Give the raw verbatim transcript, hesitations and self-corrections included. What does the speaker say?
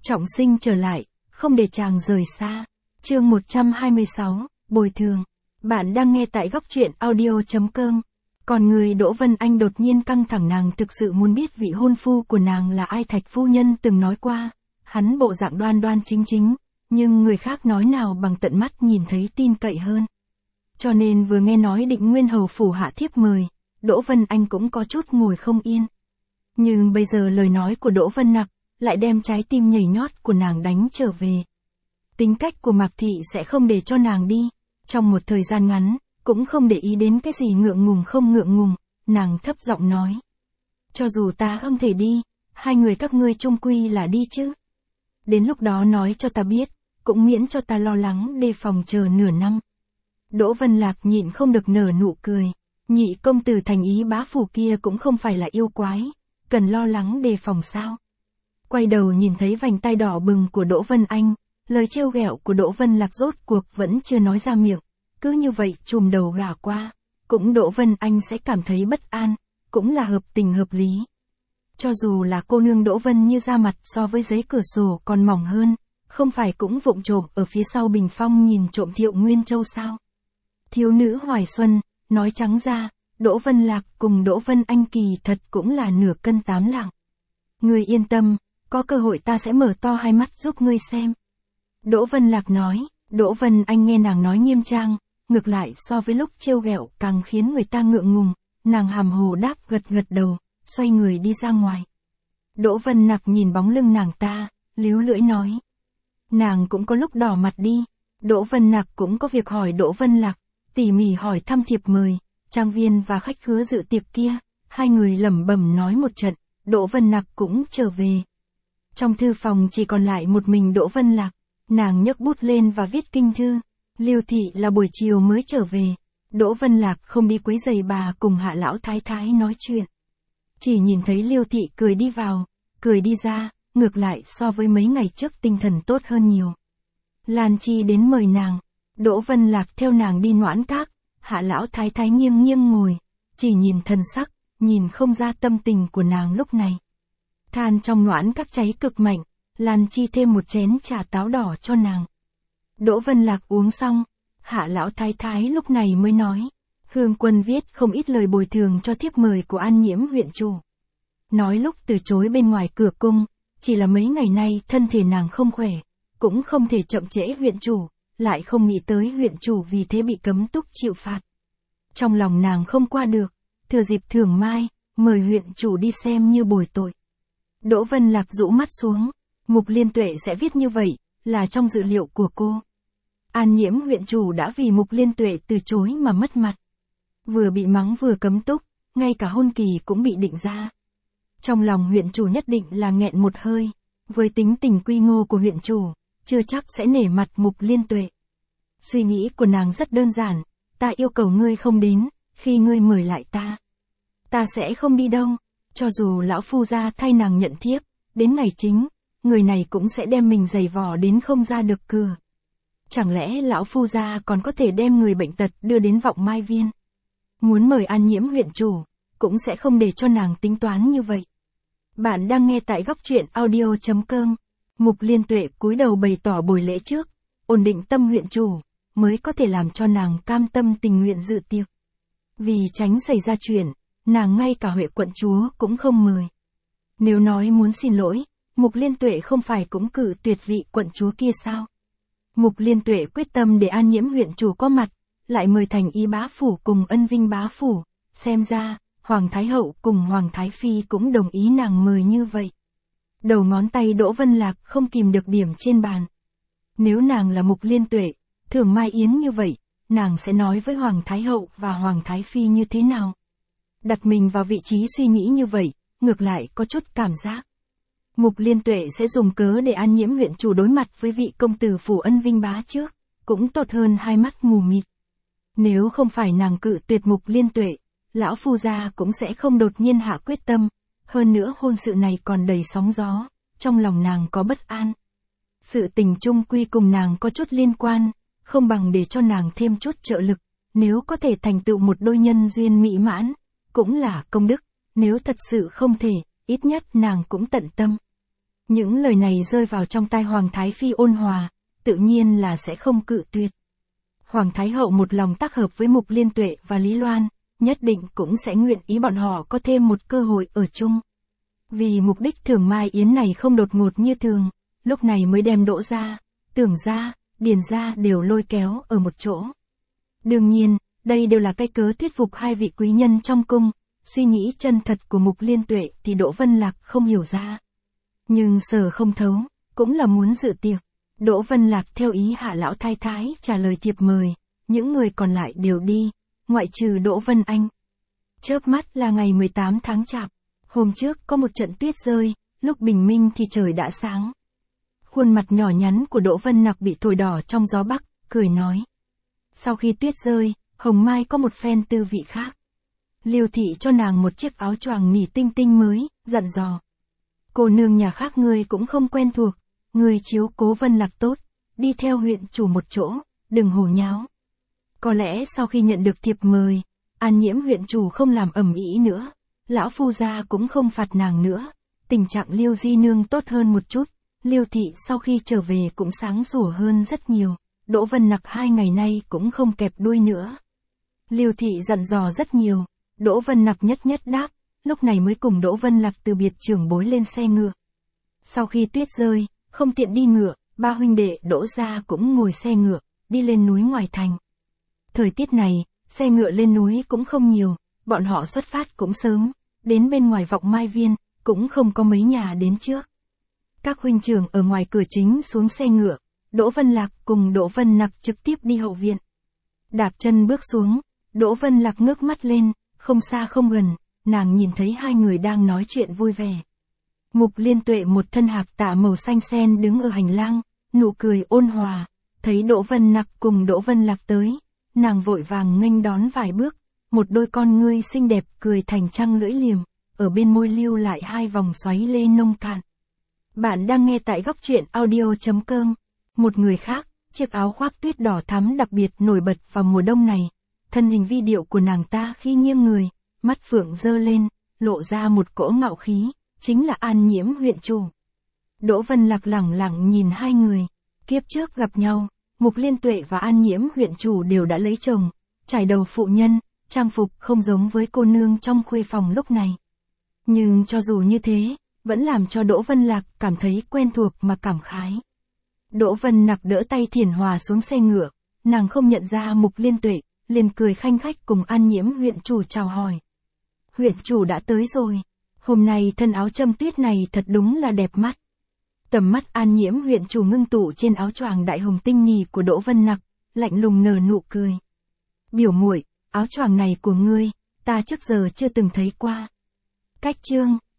trọng sinh trở lại, không để chàng rời xa. Chương một trăm hai mươi sáu, bồi thường. Bạn đang nghe tại góc truyện audio chấm com. Còn người Đỗ Vân Anh đột nhiên căng thẳng, nàng thực sự muốn biết vị hôn phu của nàng là ai. Thạch phu nhân từng nói qua, hắn bộ dạng đoan đoan chính chính, nhưng người khác nói nào bằng tận mắt nhìn thấy tin cậy hơn. Cho nên vừa nghe nói Định Nguyên hầu phủ hạ thiếp mời, Đỗ Vân Anh cũng có chút ngồi không yên. Nhưng bây giờ lời nói của Đỗ Vân Nặc lại đem trái tim nhảy nhót của nàng đánh trở về. Tính cách của Mạc Thị sẽ không để cho nàng đi, trong một thời gian ngắn, cũng không để ý đến cái gì ngượng ngùng không ngượng ngùng, nàng thấp giọng nói. Cho dù ta không thể đi, hai người các ngươi chung quy là đi chứ. Đến lúc đó nói cho ta biết, cũng miễn cho ta lo lắng đề phòng chờ nửa năm. Đỗ Vân Lạc nhịn không được nở nụ cười, nhị công tử thành ý bá phủ kia cũng không phải là yêu quái, cần lo lắng đề phòng sao. Quay đầu nhìn thấy vành tai đỏ bừng của Đỗ Vân Anh, lời trêu ghẹo của Đỗ Vân Lạc rốt cuộc vẫn chưa nói ra miệng, cứ như vậy chùm đầu gả qua, cũng Đỗ Vân Anh sẽ cảm thấy bất an, cũng là hợp tình hợp lý. Cho dù là cô nương Đỗ Vân như da mặt so với giấy cửa sổ còn mỏng hơn, không phải cũng vụng trộm ở phía sau bình phong nhìn trộm Thiệu Nguyên Châu sao. Thiếu nữ Hoài Xuân, nói trắng ra, Đỗ Vân Lạc cùng Đỗ Vân Anh kỳ thật cũng là nửa cân tám lạng. Ngươi yên tâm, có cơ hội ta sẽ mở to hai mắt giúp ngươi xem. Đỗ Vân Lạc nói. Đỗ Vân Anh nghe nàng nói nghiêm trang, ngược lại so với lúc trêu ghẹo càng khiến người ta ngượng ngùng, nàng hàm hồ đáp gật gật đầu, xoay người đi ra ngoài. Đỗ Vân Nặc nhìn bóng lưng nàng ta, líu lưỡi nói. Nàng cũng có lúc đỏ mặt đi. Đỗ Vân Nặc cũng có việc hỏi Đỗ Vân Lạc, tỉ mỉ hỏi thăm thiệp mời, trang viên và khách khứa dự tiệc kia, hai người lẩm bẩm nói một trận, Đỗ Vân Nặc cũng trở về. Trong thư phòng chỉ còn lại một mình Đỗ Vân Lạc, nàng nhấc bút lên và viết kinh thư. Liêu thị là buổi chiều mới trở về, Đỗ Vân Lạc không đi quấy rầy bà cùng Hạ lão thái thái nói chuyện. Chỉ nhìn thấy Liêu thị cười đi vào, cười đi ra, ngược lại so với mấy ngày trước tinh thần tốt hơn nhiều. Lan Chi đến mời nàng, Đỗ Vân Lạc theo nàng đi Noãn Các, Hạ lão thái thái nghiêng nghiêng ngồi, chỉ nhìn thần sắc, nhìn không ra tâm tình của nàng lúc này. Than trong Noãn Các cháy cực mạnh, Lan Chi thêm một chén trà táo đỏ cho nàng. Đỗ Vân Lạc uống xong, Hạ lão thái thái lúc này mới nói, Hương Quân viết không ít lời bồi thường cho thiếp mời của An Nhiễm huyện chủ. Nói lúc từ chối bên ngoài cửa cung, chỉ là mấy ngày nay thân thể nàng không khỏe, cũng không thể chậm trễ huyện chủ, lại không nghĩ tới huyện chủ vì thế bị cấm túc chịu phạt. Trong lòng nàng không qua được, thừa dịp thưởng mai, mời huyện chủ đi xem như bồi tội. Đỗ Vân Lạc rũ mắt xuống, Mục Liên Tuệ sẽ viết như vậy, là trong dự liệu của cô. An Nhiễm huyện chủ đã vì Mục Liên Tuệ từ chối mà mất mặt. Vừa bị mắng vừa cấm túc, ngay cả hôn kỳ cũng bị định ra. Trong lòng huyện chủ nhất định là nghẹn một hơi, với tính tình quy ngô của huyện chủ, chưa chắc sẽ nể mặt Mục Liên Tuệ. Suy nghĩ của nàng rất đơn giản, ta yêu cầu ngươi không đến, khi ngươi mời lại ta. Ta sẽ không đi đâu, cho dù lão phu gia thay nàng nhận thiếp, đến ngày chính, người này cũng sẽ đem mình giày vò đến không ra được cửa. Chẳng lẽ lão phu gia còn có thể đem người bệnh tật đưa đến Vọng Mai Viên? Muốn mời An Nhiễm huyện chủ, cũng sẽ không để cho nàng tính toán như vậy. Bạn đang nghe tại góc truyện audio chấm com. Mục Liên Tuệ cúi đầu bày tỏ bồi lễ trước, ổn định tâm huyện chủ, mới có thể làm cho nàng cam tâm tình nguyện dự tiệc. Vì tránh xảy ra chuyện, nàng ngay cả Huệ quận chúa cũng không mời. Nếu nói muốn xin lỗi, Mục Liên Tuệ không phải cũng cử tuyệt vị quận chúa kia sao? Mục Liên Tuệ quyết tâm để An Nhiễm huyện chủ có mặt, lại mời Thành Y bá phủ cùng Ân Vinh bá phủ, xem ra, Hoàng Thái Hậu cùng Hoàng Thái Phi cũng đồng ý nàng mời như vậy. Đầu ngón tay Đỗ Vân Lạc không kìm được điểm trên bàn. Nếu nàng là Mục Liên Tuệ, thưởng Mai Yến như vậy, nàng sẽ nói với Hoàng Thái Hậu và Hoàng Thái Phi như thế nào? Đặt mình vào vị trí suy nghĩ như vậy, ngược lại có chút cảm giác. Mục Liên Tuệ sẽ dùng cớ để An Nhiễm huyện chủ đối mặt với vị công tử phủ Ân Vinh bá trước, cũng tốt hơn hai mắt mù mịt. Nếu không phải nàng cự tuyệt Mục Liên Tuệ, lão phu gia cũng sẽ không đột nhiên hạ quyết tâm, hơn nữa hôn sự này còn đầy sóng gió, trong lòng nàng có bất an. Sự tình chung quy cùng nàng có chút liên quan, không bằng để cho nàng thêm chút trợ lực, nếu có thể thành tựu một đôi nhân duyên mỹ mãn, cũng là công đức, nếu thật sự không thể, ít nhất nàng cũng tận tâm. Những lời này rơi vào trong tai Hoàng Thái Phi ôn hòa, tự nhiên là sẽ không cự tuyệt. Hoàng Thái Hậu một lòng tác hợp với Mục Liên Tuệ và Lý Loan, nhất định cũng sẽ nguyện ý bọn họ có thêm một cơ hội ở chung. Vì mục đích Thưởng Mai Yến này không đột ngột như thường, lúc này mới đem Đỗ gia, Tưởng gia, Điền gia đều lôi kéo ở một chỗ. Đương nhiên, đây đều là cái cớ thuyết phục hai vị quý nhân trong cung, suy nghĩ chân thật của Mục Liên Tuệ thì Đỗ Vân Lạc không hiểu ra. Nhưng sở không thấu, cũng là muốn dự tiệc. Đỗ Vân Lạc theo ý Hạ lão thái thái trả lời thiệp mời, những người còn lại đều đi, ngoại trừ Đỗ Vân Anh. Chớp mắt là ngày mười tám tháng Chạp, hôm trước có một trận tuyết rơi, lúc bình minh thì trời đã sáng. Khuôn mặt nhỏ nhắn của Đỗ Vân Nặc bị thổi đỏ trong gió bắc, cười nói. Sau khi tuyết rơi, Hồng Mai có một phen tư vị khác. Liêu thị cho nàng một chiếc áo choàng nỉ tinh tinh mới, dặn dò. Cô nương nhà khác ngươi cũng không quen thuộc, ngươi chiếu cố Vân Lạc tốt, đi theo huyện chủ một chỗ, đừng hồ nháo. Có lẽ sau khi nhận được thiệp mời, An Nhiễm huyện chủ không làm ầm ĩ nữa, lão phu gia cũng không phạt nàng nữa, tình trạng Liêu di nương tốt hơn một chút, Liêu thị sau khi trở về cũng sáng sủa hơn rất nhiều, Đỗ Vân Nặc hai ngày nay cũng không kẹp đuôi nữa. Liêu thị dặn dò rất nhiều, Đỗ Vân Nặc nhất nhất đáp, lúc này mới cùng Đỗ Vân Lạc từ biệt trưởng bối lên xe ngựa. Sau khi tuyết rơi, không tiện đi ngựa, ba huynh đệ Đỗ gia cũng ngồi xe ngựa, đi lên núi ngoài thành. Thời tiết này, xe ngựa lên núi cũng không nhiều, bọn họ xuất phát cũng sớm, đến bên ngoài Vọng Mai Viên, cũng không có mấy nhà đến trước. Các huynh trưởng ở ngoài cửa chính xuống xe ngựa, Đỗ Vân Lạc cùng Đỗ Vân Nặc trực tiếp đi hậu viện. Đạp chân bước xuống, Đỗ Vân Lạc ngước mắt lên, không xa không gần, nàng nhìn thấy hai người đang nói chuyện vui vẻ. Mục Liên Tuệ một thân hạc tả màu xanh sen đứng ở hành lang, nụ cười ôn hòa, thấy Đỗ Vân Nặc cùng Đỗ Vân Lạc tới, nàng vội vàng nghênh đón vài bước, một đôi con ngươi xinh đẹp cười thành trăng lưỡi liềm, ở bên môi lưu lại hai vòng xoáy lê nông cạn. Bạn đang nghe tại góc truyện audio.com. Một người khác, chiếc áo khoác tuyết đỏ thắm đặc biệt nổi bật vào mùa đông này, thân hình vi điệu của nàng ta khi nghiêng người, mắt phượng dơ lên, lộ ra một cỗ ngạo khí, chính là An Nhiễm huyện chủ. Đỗ Vân Lạc lẳng lặng nhìn hai người, kiếp trước gặp nhau, Mục Liên Tuệ và An Nhiễm huyện chủ đều đã lấy chồng, trải đầu phụ nhân, trang phục không giống với cô nương trong khuê phòng lúc này. Nhưng cho dù như thế, vẫn làm cho Đỗ Vân Lạc cảm thấy quen thuộc mà cảm khái. Đỗ Vân Nặc đỡ tay Thiển Hòa xuống xe ngựa, nàng không nhận ra Mục Liên Tuệ, liền cười khanh khách cùng An Nhiễm huyện chủ chào hỏi. Huyện chủ đã tới rồi, hôm nay thân áo châm tuyết này thật đúng là đẹp mắt. Tầm mắt An Nhiễm huyện chủ ngưng tụ trên áo choàng đại hồng tinh nỉ của Đỗ Vân Nặc, lạnh lùng nở nụ cười. Biểu muội, áo choàng này của ngươi, ta trước giờ chưa từng thấy qua. Cách chương